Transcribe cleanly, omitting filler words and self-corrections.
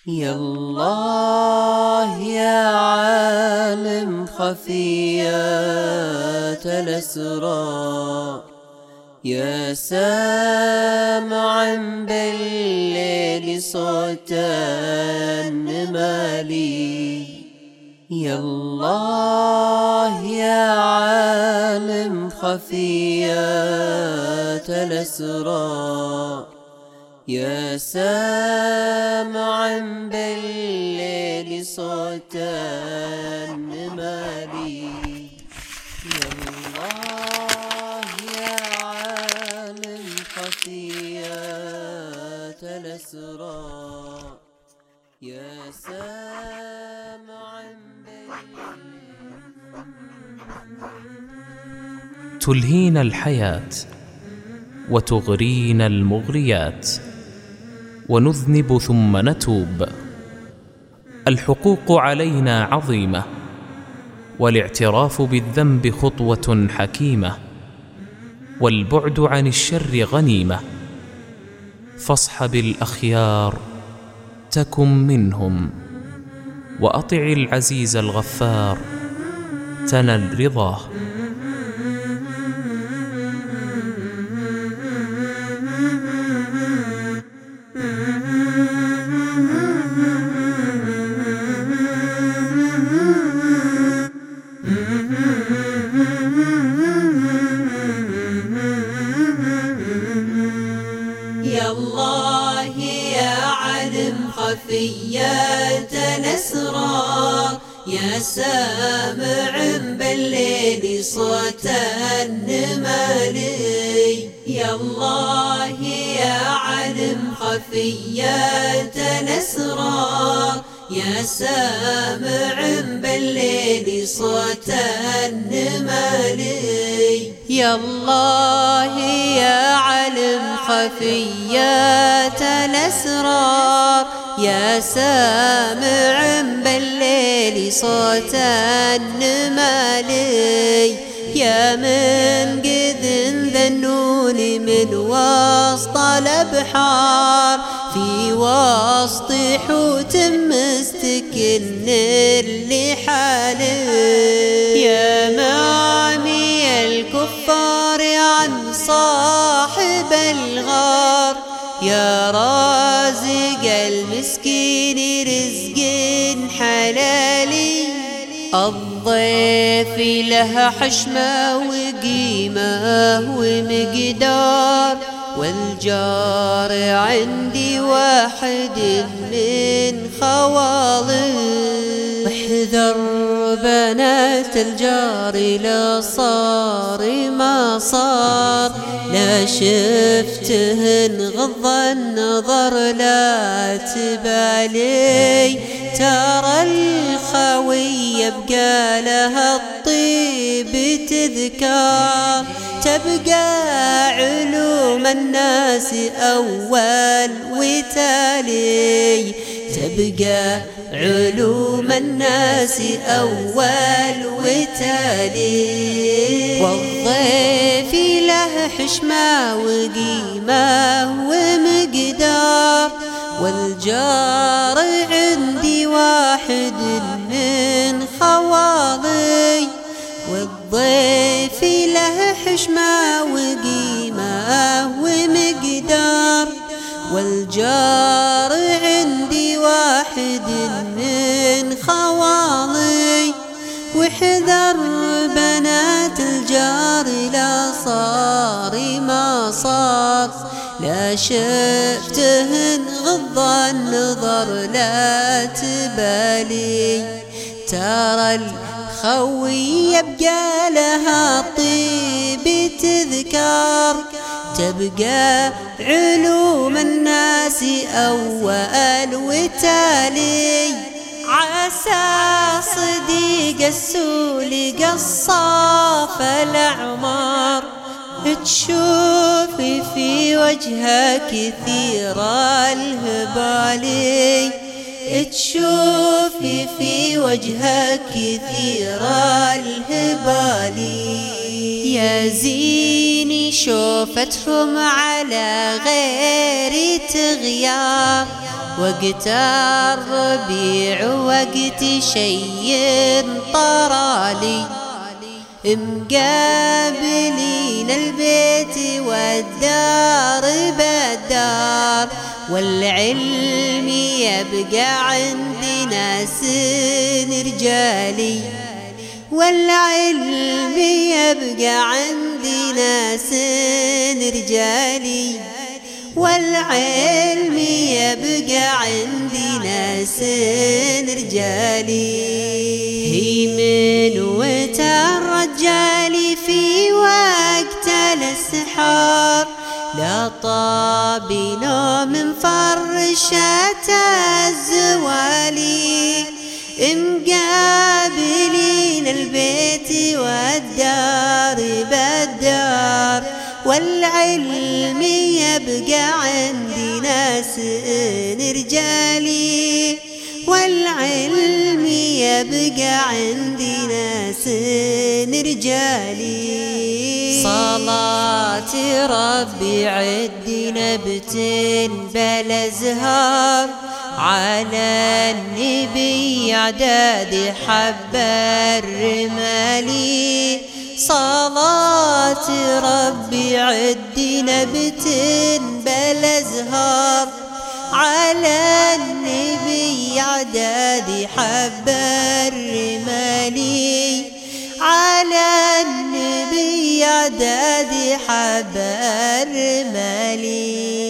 يا الله يا عالم خفيات الأسرار، يا سامعا بالليل صوت النمالي. يا الله يا عالم خفيات الأسرار، يا سامعا بالليل صوت النمالي. يا الله يا عالم خفيات الأسرار، يا سامعا تلهينا الحياة وتغرينا المغريات، ونذنب ثم نتوب. الحقوق علينا عظيمة، والاعتراف بالذنب خطوة حكيمة، والبعد عن الشر غنيمة. فاصحب الأخيار تكن منهم، وأطع العزيز الغفار تنل رضاه. يا الله يا علم خفيات الأسرار، يا سامع بالليل صوت النمالي. يا الله يا علم خفيات الأسرار، يا سامع بالليل صوت النمالي. يا الله يا علم خفيات الأسرار، يا سامع بالليل صوت النمالي. يا من قد ذنوني من وسط الأبحار، في وسط حوت مستكن لحالي. يا معمي الكفار عن صاحب الغار، يا رازق المسكين رزق حلالي. الضيف له حشمة وقيمة ومقدار، والجار عندي واحد من خواضي. احذر بنات الجار لا صار ما صار، لا شفتهن غض النظر لا تبالي. ترى الخوي يبقى لها الطيب تذكار، تبقى علوم الناس أول وتالي. تبقى علوم الناس أول وتالي. والضيف له حشمة وقيمة ومقدار، والجار عندي واحد من خواضي. والضيف له حشمة وقيمة ومقدار، والجار عندي واحد من خواضي. واحذر بنات الجار لا صار ما صار، لا شفتهن غض النظر لا تبالي. ترى الخوي يبقى لها طيب تذكار، تبقى علوم الناس أول وتالي. عسى صديق السول قصاف الأعمار، تشوفي في وجهه كثير الهبالي. تشوفي في وجهه كثير الهبالي. يا زيني شوفتهم على غير تغيار، وقت الربيع وقت شي طرالي، مقابلين البيت والدار بالدار، والعلم يبقى عندي ناس رجالي، والعلم يبقى عندي ناس رجالي، والعلم يبقى عندي ناس رجالي. هي من وترجال في وقت الاسحار، لا طاب نوم فرشة الزوالي، مقابلين البيت والدار بالدار، والعلم يبقى عندي ناس رجالي، والعلم يبقى عندي ناس رجالي. صلاة ربي عد نبت بالازهار، على النبي عداد حب الرمالي. صلاة ربي عد نبت بالازهار، على النبي عداد حب الرمالي، على النبي عداد حب الرمالي.